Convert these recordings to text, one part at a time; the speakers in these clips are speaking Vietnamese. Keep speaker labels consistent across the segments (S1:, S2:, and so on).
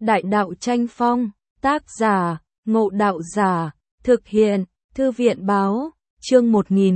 S1: Đại đạo tranh phong, tác giả, Ngộ Đạo Giả, thực hiện, Thư viện Báo, chương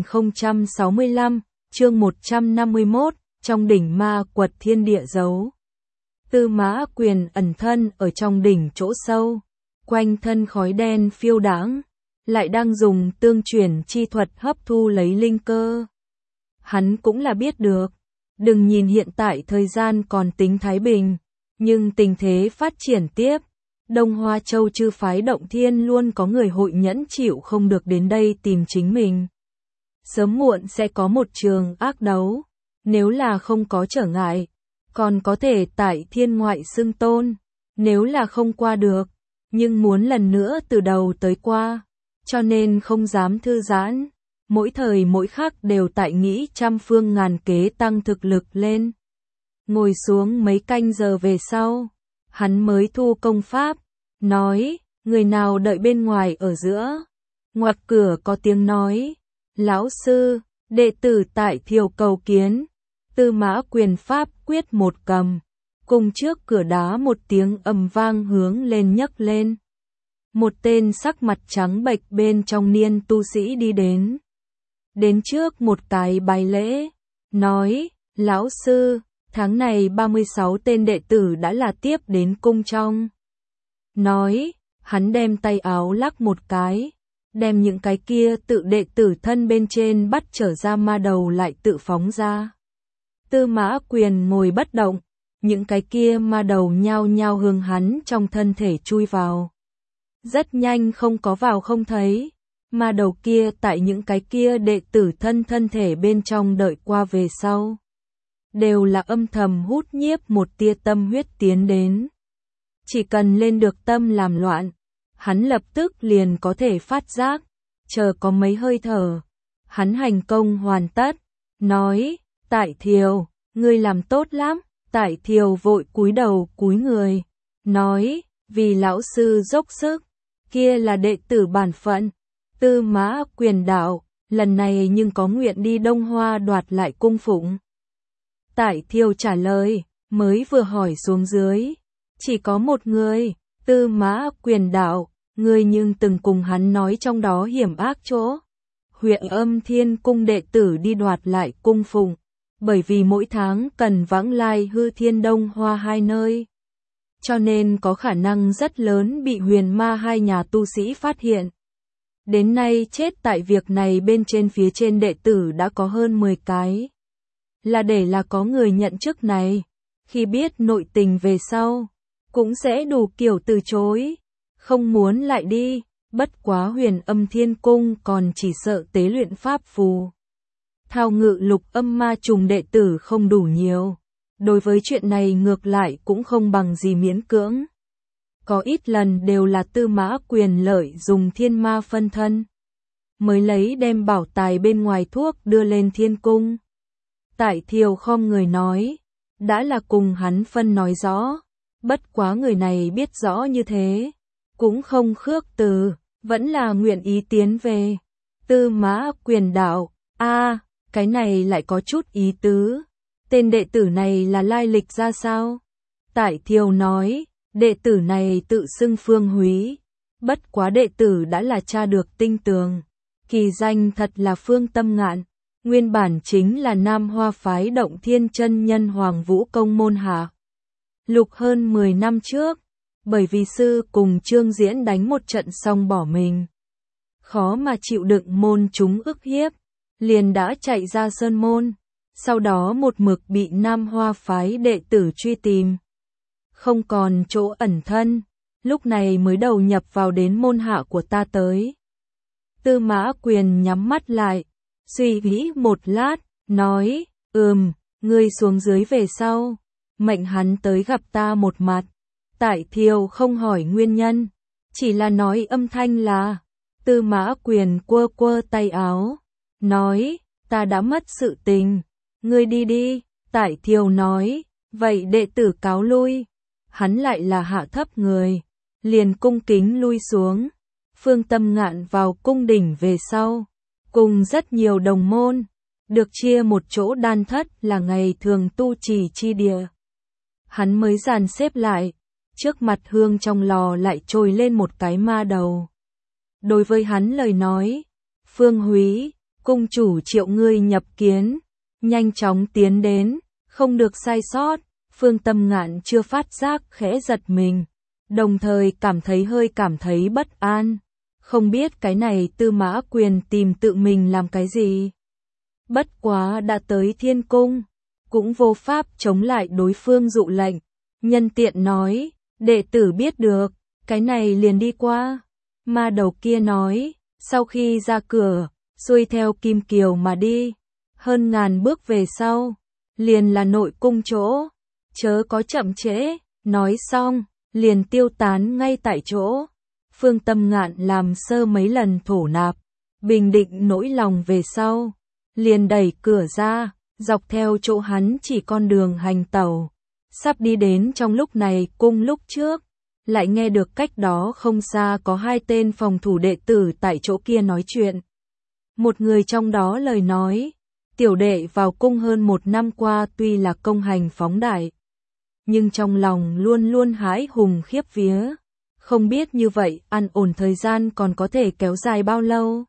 S1: 1065, chương 151, trong đỉnh ma quật thiên địa giấu. Tư Mã Quyền ẩn thân ở trong đỉnh chỗ sâu, quanh thân khói đen phiêu đãng, lại đang dùng tương chuyển chi thuật hấp thu lấy linh cơ. Hắn cũng là biết được, đừng nhìn hiện tại thời gian còn tính thái bình, nhưng tình thế phát triển tiếp, Đông Hoa Châu chư phái động thiên luôn có người hội nhẫn chịu không được đến đây tìm chính mình. Sớm muộn sẽ có một trường ác đấu, nếu là không có trở ngại, còn có thể tại thiên ngoại xưng tôn, nếu là không qua được, nhưng muốn lần nữa từ đầu tới qua, cho nên không dám thư giãn, mỗi thời mỗi khắc đều tại nghĩ trăm phương ngàn kế tăng thực lực lên. Ngồi xuống mấy canh giờ về sau, hắn mới thu công pháp, nói, người nào đợi bên ngoài ở giữa. Ngoặt cửa có tiếng nói, lão sư, đệ tử tại Thiều cầu kiến. Tư Mã Quyền pháp quyết một cầm, cùng trước cửa đá một tiếng ầm vang hướng lên nhấc lên. Một tên sắc mặt trắng bệch bên trong niên tu sĩ đi đến. Đến trước một cái bái lễ, nói, lão sư, tháng này 36 tên đệ tử đã là tiếp đến cung trong. Nói, hắn đem tay áo lắc một cái, đem những cái kia tự đệ tử thân bên trên bắt trở ra ma đầu lại tự phóng ra. Tư Mã Quyền ngồi bất động, những cái kia ma đầu nhao nhao hướng hắn trong thân thể chui vào. Rất nhanh không có vào không thấy, ma đầu kia tại những cái kia đệ tử thân thể bên trong đợi qua về sau. Đều là âm thầm hút nhiếp một tia tâm huyết tiến đến. Chỉ cần lên được tâm làm loạn, hắn lập tức liền có thể phát giác, chờ có mấy hơi thở. Hắn hành công hoàn tất, nói, Tại Thiều, ngươi làm tốt lắm. Tại Thiều vội cúi đầu cúi người, nói, vì lão sư dốc sức, kia là đệ tử bản phận. Tư Mã Quyền đạo, lần này nhưng có nguyện đi Đông Hoa đoạt lại cung phụng. Tại Thiều trả lời, mới vừa hỏi xuống dưới, chỉ có một người. Tư Mã Quyền đạo, ngươi nhưng từng cùng hắn nói trong đó hiểm ác chỗ. Huyện Âm Thiên cung đệ tử đi đoạt lại cung phụng, bởi vì mỗi tháng cần vãng lai Hư Thiên Đông Hoa hai nơi, cho nên có khả năng rất lớn bị Huyền Ma hai nhà tu sĩ phát hiện. Đến nay chết tại việc này bên trên phía trên đệ tử đã có hơn 10 cái. Là để là có người nhận chức này, khi biết nội tình về sau, cũng sẽ đủ kiểu từ chối, không muốn lại đi, bất quá Huyền Âm Thiên cung còn chỉ sợ tế luyện pháp phù. Thao ngự lục âm ma trùng đệ tử không đủ nhiều, đối với chuyện này ngược lại cũng không bằng gì miễn cưỡng. Có ít lần đều là Tư Mã Quyền lợi dùng thiên ma phân thân, mới lấy đem bảo tài bên ngoài thuốc đưa lên thiên cung. Tại Thiều khom người nói, đã là cùng hắn phân nói rõ, bất quá người này biết rõ như thế, cũng không khước từ, vẫn là nguyện ý tiến về. Tư Mã Quyền đạo, cái này lại có chút ý tứ, tên đệ tử này là lai lịch ra sao? Tại Thiều nói, đệ tử này tự xưng Phương Húy, bất quá đệ tử đã là tra được tinh tường, kỳ danh thật là Phương Tâm Ngạn, nguyên bản chính là Nam Hoa phái Động Thiên chân nhân Hoàng Vũ công môn hạ. Lục hơn 10 năm trước, bởi vì sư cùng Trương Diễn đánh một trận xong bỏ mình, khó mà chịu đựng môn chúng ức hiếp, liền đã chạy ra sơn môn, sau đó một mực bị Nam Hoa phái đệ tử truy tìm. Không còn chỗ ẩn thân, lúc này mới đầu nhập vào đến môn hạ của ta tới. Tư Mã Quyền nhắm mắt lại, suy nghĩ một lát, nói, ngươi xuống dưới về sau, mệnh hắn tới gặp ta một mặt. Tại Thiều không hỏi nguyên nhân, chỉ là nói âm thanh là, Tư Mã Quyền quơ quơ tay áo, nói, ta đã mất sự tình, ngươi đi đi. Tại Thiều nói, vậy đệ tử cáo lui. Hắn lại là hạ thấp người, liền cung kính lui xuống. Phương Tâm Ngạn vào cung đỉnh về sau, cùng rất nhiều đồng môn, được chia một chỗ đan thất là ngày thường tu trì chi địa. Hắn mới dàn xếp lại, trước mặt hương trong lò lại trồi lên một cái ma đầu. Đối với hắn lời nói, Phương Húy, cung chủ triệu ngươi nhập kiến, nhanh chóng tiến đến, không được sai sót. Phương Tâm Ngạn chưa phát giác khẽ giật mình, đồng thời cảm thấy bất an, không biết cái này Tư Mã Quyền tìm tự mình làm cái gì. Bất quá đã tới Thiên Cung, cũng vô pháp chống lại đối phương dụ lệnh, nhân tiện nói, đệ tử biết được, cái này liền đi qua. Ma đầu kia nói, sau khi ra cửa, xuôi theo Kim Kiều mà đi, hơn ngàn bước về sau, liền là nội cung chỗ, chớ có chậm trễ. Nói xong, liền tiêu tán ngay tại chỗ. Phương Tâm Ngạn làm sơ mấy lần thổ nạp, bình định nỗi lòng về sau, liền đẩy cửa ra, dọc theo chỗ hắn chỉ con đường hành tẩu. Sắp đi đến trong lúc này cung lúc trước, lại nghe được cách đó không xa có hai tên phòng thủ đệ tử tại chỗ kia nói chuyện. Một người trong đó lời nói, tiểu đệ vào cung hơn 1 năm qua tuy là công hành phóng đại, nhưng trong lòng luôn luôn hãi hùng khiếp vía, không biết như vậy an ổn thời gian còn có thể kéo dài bao lâu.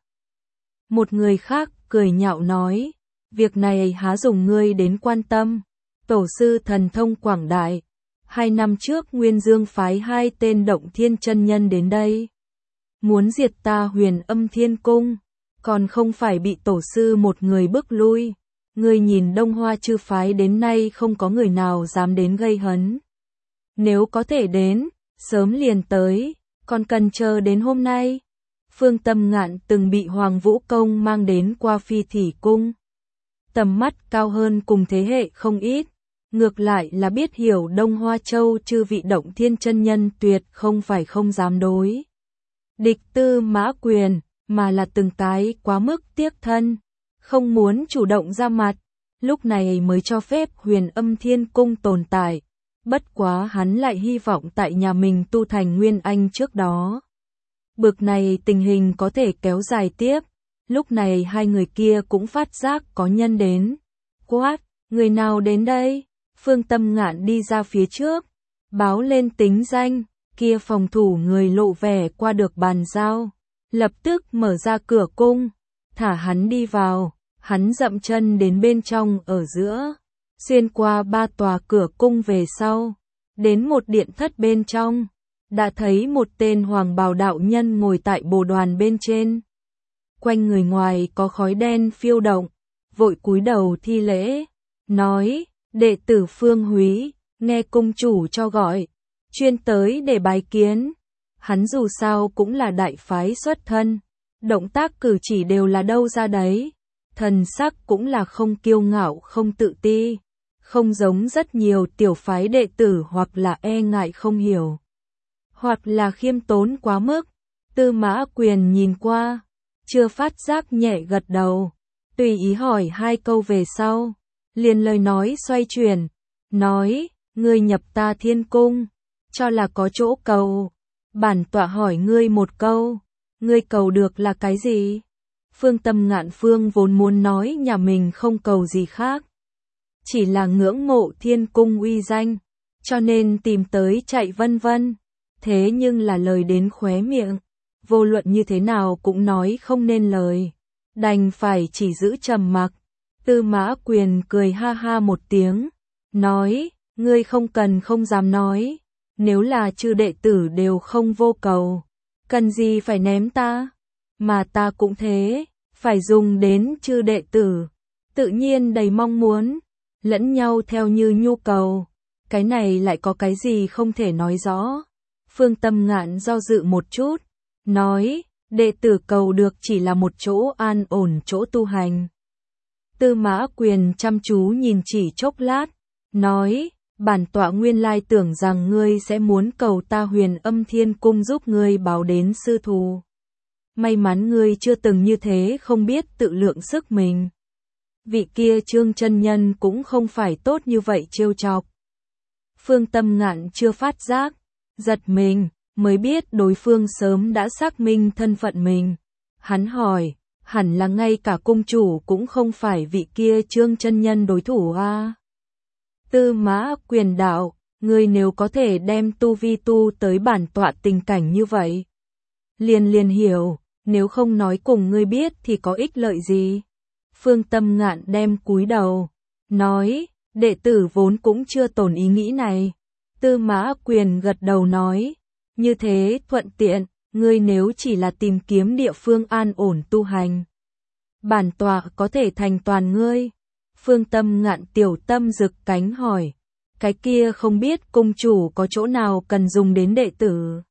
S1: Một người khác cười nhạo nói, việc này há dùng ngươi đến quan tâm, tổ sư thần thông quảng đại, 2 năm trước Nguyên Dương phái 2 tên Động Thiên chân nhân đến đây, muốn diệt ta Huyền Âm Thiên Cung, còn không phải bị tổ sư một người bức lui. Ngươi nhìn Đông Hoa chư phái đến nay không có người nào dám đến gây hấn. Nếu có thể đến, sớm liền tới, còn cần chờ đến hôm nay. Phương Tâm Ngạn từng bị Hoàng Vũ Công mang đến qua Phi Thỉ Cung. Tầm mắt cao hơn cùng thế hệ không ít, ngược lại là biết hiểu Đông Hoa Châu chư vị Động Thiên chân nhân tuyệt không phải không dám đối địch Tư Mã Quyền, mà là từng cái quá mức tiếc thân, không muốn chủ động ra mặt, lúc này mới cho phép Huyền Âm Thiên Cung tồn tại. Bất quá hắn lại hy vọng tại nhà mình tu thành Nguyên Anh trước đó. Bực này tình hình có thể kéo dài tiếp, lúc này hai người kia cũng phát giác có nhân đến. Quát, người nào đến đây? Phương Tâm Ngạn đi ra phía trước, báo lên tính danh, kia phòng thủ người lộ vẻ qua được bàn giao, lập tức mở ra cửa cung, thả hắn đi vào. Hắn dậm chân đến bên trong ở giữa, xuyên qua 3 tòa cửa cung về sau, đến một điện thất bên trong, đã thấy một tên hoàng bào đạo nhân ngồi tại bồ đoàn bên trên. Quanh người ngoài có khói đen phiêu động, vội cúi đầu thi lễ, nói, đệ tử Phương Húy, nghe cung chủ cho gọi, chuyên tới để bái kiến. Hắn dù sao cũng là đại phái xuất thân, động tác cử chỉ đều là đâu ra đấy. Thần sắc cũng là không kiêu ngạo không tự ti, không giống rất nhiều tiểu phái đệ tử hoặc là e ngại không hiểu, hoặc là khiêm tốn quá mức. Tư Mã Quyền nhìn qua, chưa phát giác nhẹ gật đầu, tùy ý hỏi 2 câu về sau, liền lời nói xoay chuyển, nói, ngươi nhập ta Thiên Cung, cho là có chỗ cầu, bản tọa hỏi ngươi một câu, ngươi cầu được là cái gì? Phương Tâm Ngạn vốn muốn nói nhà mình không cầu gì khác, chỉ là ngưỡng mộ Thiên Cung uy danh, cho nên tìm tới chạy vân vân. Thế nhưng là lời đến khóe miệng, vô luận như thế nào cũng nói không nên lời, đành phải chỉ giữ trầm mặc. Tư Mã Quyền cười ha ha một tiếng, nói, ngươi không cần không dám nói, nếu là chư đệ tử đều không vô cầu, cần gì phải ném ta, mà ta cũng thế, phải dùng đến chư đệ tử, tự nhiên đầy mong muốn, lẫn nhau theo như nhu cầu, cái này lại có cái gì không thể nói rõ. Phương Tâm Ngạn do dự một chút, nói, đệ tử cầu được chỉ là một chỗ an ổn chỗ tu hành. Tư Mã Quyền chăm chú nhìn chỉ chốc lát, nói, bản tọa nguyên lai tưởng rằng ngươi sẽ muốn cầu ta Huyền Âm Thiên Cung giúp ngươi báo đến sư thù. May mắn ngươi chưa từng như thế không biết tự lượng sức mình. Vị kia Trương chân nhân cũng không phải tốt như vậy trêu chọc. Phương Tâm Ngạn chưa phát giác, giật mình, mới biết đối phương sớm đã xác minh thân phận mình. Hắn hỏi, hẳn là ngay cả cung chủ cũng không phải vị kia Trương chân nhân đối thủ à? Tư Mã Quyền đạo, ngươi nếu có thể đem tu vi tu tới bản tọa tình cảnh như vậy. Liền hiểu, nếu không nói cùng ngươi biết thì có ích lợi gì. Phương Tâm Ngạn đem cúi đầu, nói, đệ tử vốn cũng chưa tổn ý nghĩ này. Tư Mã Quyền gật đầu nói, như thế thuận tiện, ngươi nếu chỉ là tìm kiếm địa phương an ổn tu hành, bản tọa có thể thành toàn ngươi. Phương Tâm Ngạn tiểu tâm rực cánh hỏi, cái kia không biết cung chủ có chỗ nào cần dùng đến đệ tử.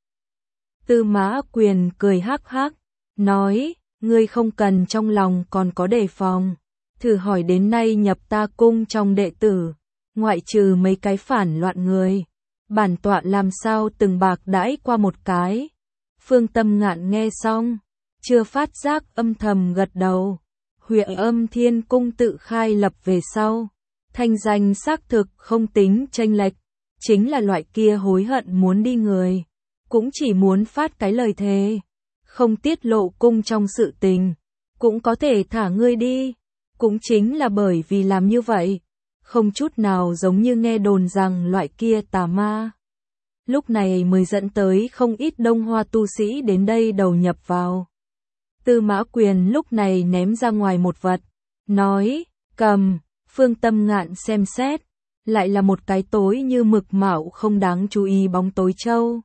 S1: Tư Mã Quyền cười hắc hắc, nói, ngươi không cần trong lòng còn có đề phòng. Thử hỏi đến nay nhập ta cung trong đệ tử, ngoại trừ mấy cái phản loạn người, bản tọa làm sao từng bạc đãi qua một cái. Phương Tâm Ngạn nghe xong, chưa phát giác âm thầm gật đầu. Huyện Âm Thiên Cung tự khai lập về sau, thanh danh xác thực không tính chênh lệch, chính là loại kia hối hận muốn đi người, cũng chỉ muốn phát cái lời thề, không tiết lộ cung trong sự tình, cũng có thể thả ngươi đi. Cũng chính là bởi vì làm như vậy, không chút nào giống như nghe đồn rằng loại kia tà ma. Lúc này mới dẫn tới không ít Đông Hoa tu sĩ đến đây đầu nhập vào. Tư Mã Quyền lúc này ném ra ngoài một vật, nói, cầm. Phương Tâm Ngạn xem xét, lại là một cái tối như mực mạo không đáng chú ý bóng tối châu.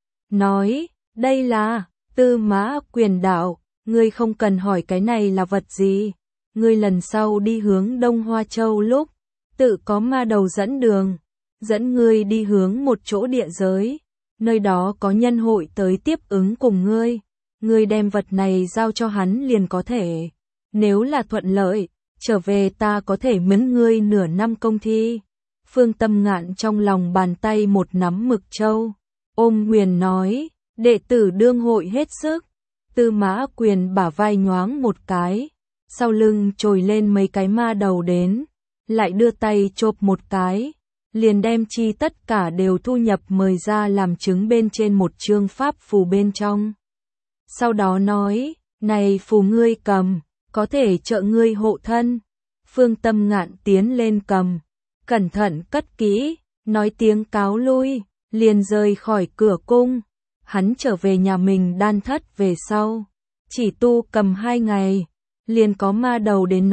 S1: Nói, đây là, Tư Mã Quyền đạo, ngươi không cần hỏi cái này là vật gì. Ngươi lần sau đi hướng Đông Hoa Châu lúc, tự có ma đầu dẫn đường, dẫn ngươi đi hướng một chỗ địa giới, nơi đó có nhân hội tới tiếp ứng cùng ngươi. Ngươi đem vật này giao cho hắn liền có thể. Nếu là thuận lợi, trở về ta có thể miễn ngươi nửa năm công thi. Phương Tâm Ngạn trong lòng bàn tay một nắm mực châu, ôm Quyền nói, đệ tử đương hội hết sức. Tư Mã Quyền bả vai nhoáng một cái, sau lưng trồi lên mấy cái ma đầu đến, lại đưa tay chộp một cái, liền đem chi tất cả đều thu nhập mời ra làm chứng bên trên một chương pháp phù bên trong. Sau đó nói, này phù ngươi cầm, có thể trợ ngươi hộ thân. Phương Tâm Ngạn tiến lên cầm, cẩn thận cất kỹ, nói tiếng cáo lui, liền rời khỏi cửa cung. Hắn trở về nhà mình đan thất về sau, chỉ tu cầm 2 ngày, liền có ma đầu đến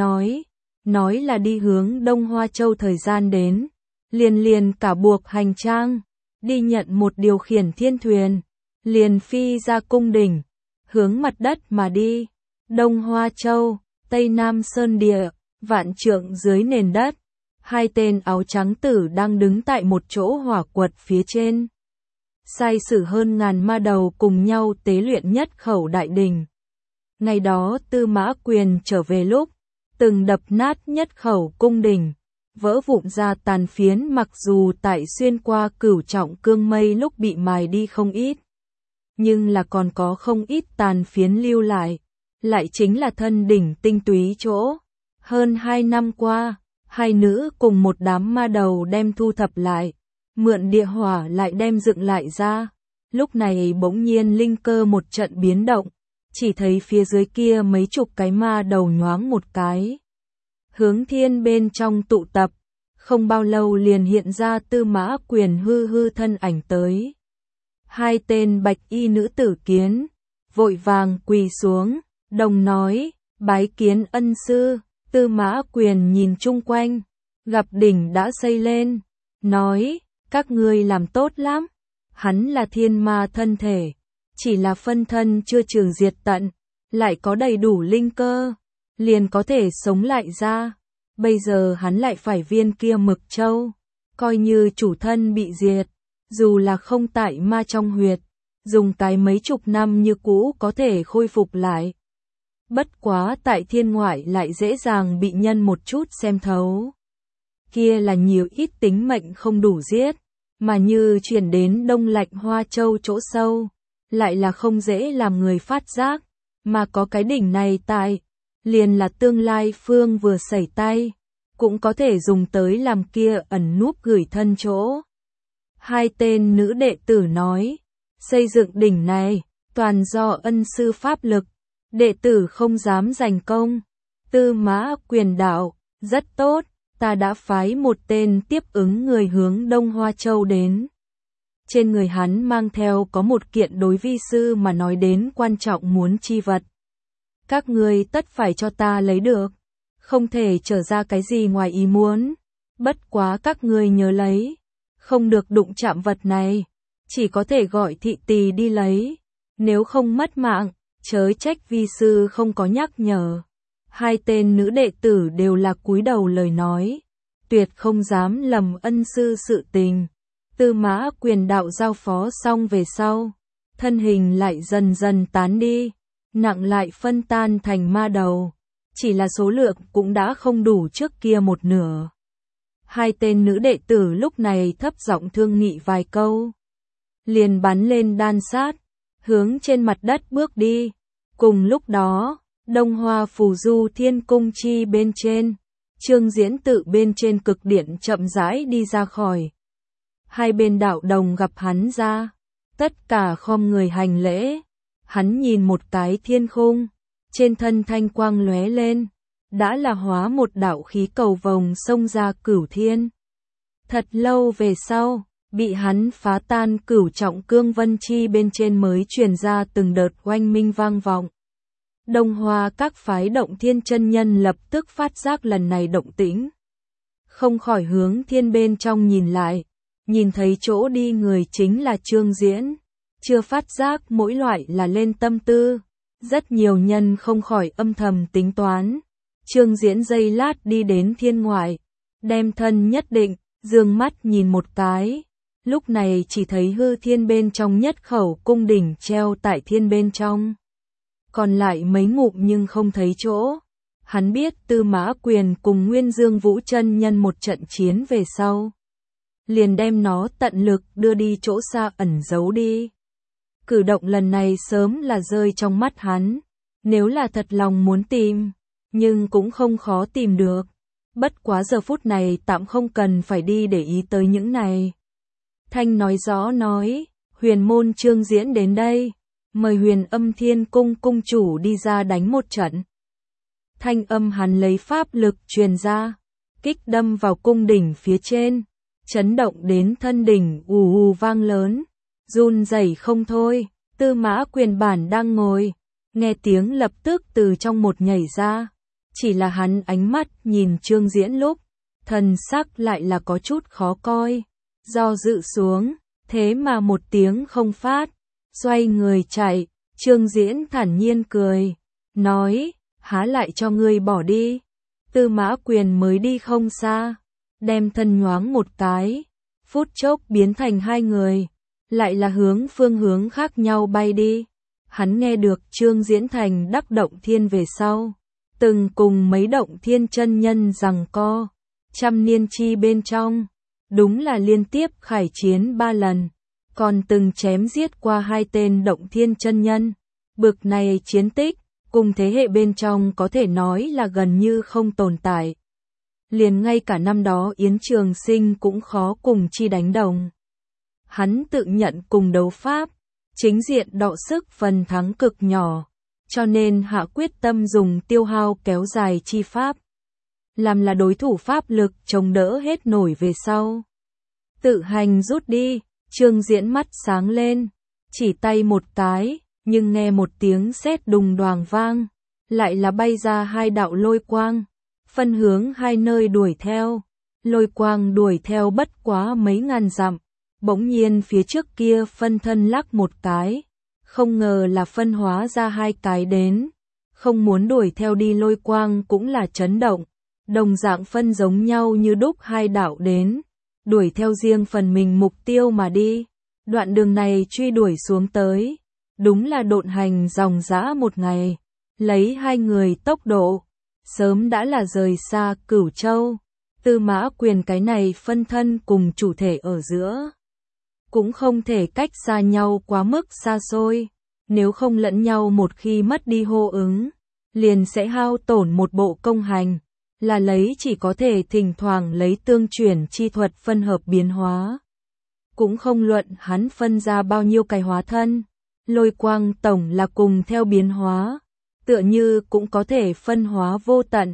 S1: nói là đi hướng Đông Hoa Châu thời gian đến, liền cả buộc hành trang, đi nhận một điều khiển thiên thuyền, liền phi ra cung đỉnh, hướng mặt đất mà đi. Đông Hoa Châu, Tây Nam Sơn Địa, vạn trượng dưới nền đất, 2 tên áo trắng tử đang đứng tại một chỗ hỏa quật phía trên. Sai sử hơn ngàn ma đầu cùng nhau tế luyện nhất khẩu đại đình. Ngày đó Tư Mã Quyền trở về lúc, từng đập nát nhất khẩu cung đình, vỡ vụn ra tàn phiến, mặc dù tại xuyên qua cửu trọng cương mây lúc bị mài đi không ít, nhưng là còn có không ít tàn phiến lưu lại chính là thân đỉnh tinh túy chỗ. Hơn 2 năm qua, hai nữ cùng một đám ma đầu đem thu thập lại, mượn địa hỏa lại đem dựng lại ra. Lúc này bỗng nhiên linh cơ một trận biến động, chỉ thấy phía dưới kia mấy chục cái ma đầu nhoáng một cái, hướng thiên bên trong tụ tập, không bao lâu liền hiện ra Tư Mã Quyền hư thân ảnh tới. 2 tên bạch y nữ tử kiến, vội vàng quỳ xuống, đồng nói, bái kiến ân sư. Tư Mã Quyền nhìn chung quanh, gặp đỉnh đã xây lên, nói, các ngươi làm tốt lắm. Hắn là thiên ma thân thể, chỉ là phân thân chưa trừ diệt tận, lại có đầy đủ linh cơ, liền có thể sống lại ra. Bây giờ hắn lại phải viên kia mực châu, coi như chủ thân bị diệt, dù là không tại ma trong huyệt, dùng cái mấy chục năm như cũ có thể khôi phục lại. Bất quá tại thiên ngoại lại dễ dàng bị nhân một chút xem thấu. Kia là nhiều ít tính mệnh không đủ giết, mà như chuyển đến Đông Lạnh Hoa Châu chỗ sâu, lại là không dễ làm người phát giác, mà có cái đỉnh này tại, liền là tương lai phương vừa sẩy tay, cũng có thể dùng tới làm kia ẩn núp gửi thân chỗ. 2 tên nữ đệ tử nói, xây dựng đỉnh này, toàn do ân sư pháp lực, đệ tử không dám giành công. Tư Mã Quyền đạo, rất tốt, ta đã phái một tên tiếp ứng người hướng Đông Hoa Châu đến. Trên người hắn mang theo có một kiện đối vi sư mà nói đến quan trọng muốn chi vật. Các ngươi tất phải cho ta lấy được, không thể trở ra cái gì ngoài ý muốn. Bất quá các ngươi nhớ lấy, không được đụng chạm vật này, chỉ có thể gọi thị tỳ đi lấy, nếu không mất mạng, chớ trách vi sư không có nhắc nhở. Hai tên nữ đệ tử đều là cúi đầu lời nói, tuyệt không dám lầm ân sư sự tình. Tư Mã Quyền đạo giao phó xong về sau, thân hình lại dần dần tán đi, nặng lại phân tan thành ma đầu, chỉ là số lượng cũng đã không đủ trước kia một nửa. Hai tên nữ đệ tử lúc này thấp giọng thương nghị vài câu, liền bắn lên đan sát, hướng trên mặt đất bước đi. Cùng lúc đó, Đông Hoa Phù Du Thiên Cung chi bên trên, Trương Diễn tự bên trên cực điện chậm rãi đi ra khỏi. Hai bên đạo đồng gặp hắn ra, tất cả khom người hành lễ. Hắn nhìn một cái thiên khung, trên thân thanh quang lóe lên, đã là hóa một đạo khí cầu vồng xông ra cửu thiên. Thật lâu về sau, bị hắn phá tan cửu trọng cương vân chi bên trên mới truyền ra từng đợt oanh minh vang vọng. Đông Hoa các phái Động Thiên chân nhân lập tức phát giác lần này động tĩnh, không khỏi hướng thiên bên trong nhìn lại, nhìn thấy chỗ đi người chính là Trương Diễn, chưa phát giác mỗi loại là lên tâm tư, rất nhiều nhân không khỏi âm thầm tính toán. Trương Diễn giây lát đi đến thiên ngoại, đem thân nhất định, dương mắt nhìn một cái, lúc này chỉ thấy hư thiên bên trong nhất khẩu cung đỉnh treo tại thiên bên trong. Còn lại mấy ngụm nhưng không thấy chỗ. Hắn biết Tư Mã Quyền cùng Nguyên Dương Vũ chân nhân một trận chiến về sau, liền đem nó tận lực đưa đi chỗ xa ẩn giấu đi. Cử động lần này sớm là rơi trong mắt hắn, nếu là thật lòng muốn tìm, nhưng cũng không khó tìm được. Bất quá giờ phút này tạm không cần phải đi để ý tới những này. Thanh nói rõ nói, Huyền môn Trương Diễn đến đây, mời Huyền Âm Thiên Cung cung chủ đi ra đánh một trận. Thanh âm hắn lấy pháp lực truyền ra, kích đâm vào cung đỉnh phía trên, chấn động đến thân đỉnh ù ù vang lớn, run rẩy không thôi. Tư Mã Quyền bản đang ngồi, nghe tiếng lập tức từ trong một nhảy ra, chỉ là hắn ánh mắt nhìn Trương Diễn lúc, thần sắc lại là có chút khó coi, do dự xuống, thế mà một tiếng không phát, xoay người chạy. Trương Diễn thản nhiên cười, nói, há lại cho ngươi bỏ đi. Tư Mã Quyền mới đi không xa, đem thân nhoáng một cái, phút chốc biến thành hai người, lại là phương hướng khác nhau bay đi. Hắn nghe được Trương Diễn thành đắc Động Thiên về sau, từng cùng mấy Động Thiên chân nhân giằng co, trăm niên chi bên trong, đúng là liên tiếp khải chiến 3 lần, còn từng chém giết qua 2 tên Động Thiên chân nhân. Bực này chiến tích, cùng thế hệ bên trong có thể nói là gần như không tồn tại. Liền ngay cả năm đó Yến Trường Sinh cũng khó cùng chi đánh đồng. Hắn tự nhận cùng đấu pháp, chính diện đọ sức phần thắng cực nhỏ, cho nên hạ quyết tâm dùng tiêu hao kéo dài chi pháp, làm là đối thủ pháp lực chống đỡ hết nổi về sau. Tự hành rút đi. Trương Diễn mắt sáng lên, chỉ tay một cái, nhưng nghe một tiếng sét đùng đoàng vang, lại là bay ra 2 đạo lôi quang, phân hướng 2 nơi đuổi theo. Lôi quang đuổi theo bất quá mấy ngàn dặm, bỗng nhiên phía trước kia phân thân lắc một cái, không ngờ là phân hóa ra 2 cái đến, không muốn đuổi theo đi lôi quang cũng là chấn động, đồng dạng phân giống nhau như đúc 2 đạo đến, đuổi theo riêng phần mình mục tiêu mà đi. Đoạn đường này truy đuổi xuống tới, đúng là độn hành dòng dã một ngày, lấy 2 người tốc độ, sớm đã là rời xa Cửu Châu. Tư Mã Quyền cái này phân thân cùng chủ thể ở giữa, cũng không thể cách xa nhau quá mức xa xôi, nếu không lẫn nhau một khi mất đi hô ứng, liền sẽ hao tổn một bộ công hành, là lấy chỉ có thể thỉnh thoảng lấy tương chuyển chi thuật phân hợp biến hóa. Cũng không luận hắn phân ra bao nhiêu cái hóa thân, lôi quang tổng là cùng theo biến hóa, tựa như cũng có thể phân hóa vô tận,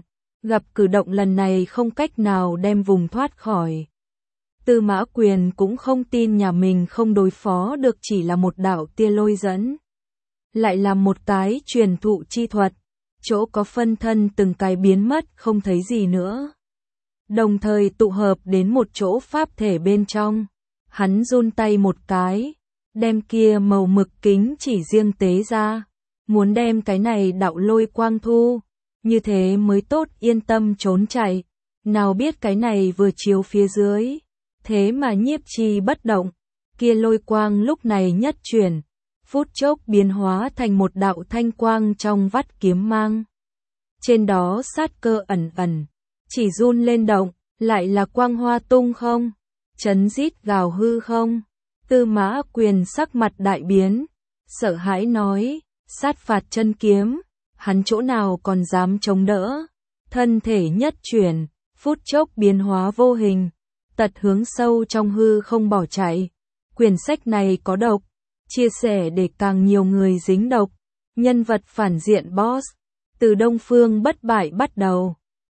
S1: gặp cử động lần này không cách nào đem vùng thoát khỏi. Tư Mã Quyền cũng không tin nhà mình không đối phó được chỉ là một đạo tia lôi dẫn. Lại là một tái truyền thụ chi thuật, chỗ có phân thân từng cái biến mất không thấy gì nữa. Đồng thời tụ hợp đến một chỗ pháp thể bên trong. Hắn run tay một cái, đem kia màu mực kính chỉ riêng tế ra. Muốn đem cái này đạo lôi quang thu, như thế mới tốt yên tâm trốn chạy. Nào biết cái này vừa chiếu phía dưới, thế mà nhiếp chi bất động, kia lôi quang lúc này nhất chuyển, phút chốc biến hóa thành một đạo thanh quang trong vắt kiếm mang. Trên đó sát cơ ẩn ẩn, chỉ run lên động, lại là quang hoa tung không, chấn rít gào hư không. Tư Mã Quyền sắc mặt đại biến, sợ hãi nói, sát phạt chân kiếm, hắn chỗ nào còn dám chống đỡ, thân thể nhất chuyển, phút chốc biến hóa vô hình, tật hướng sâu trong hư không bỏ chạy. Quyển sách này có độc, chia sẻ để càng nhiều người dính độc. Nhân vật phản diện boss, từ Đông Phương bất bại bắt đầu.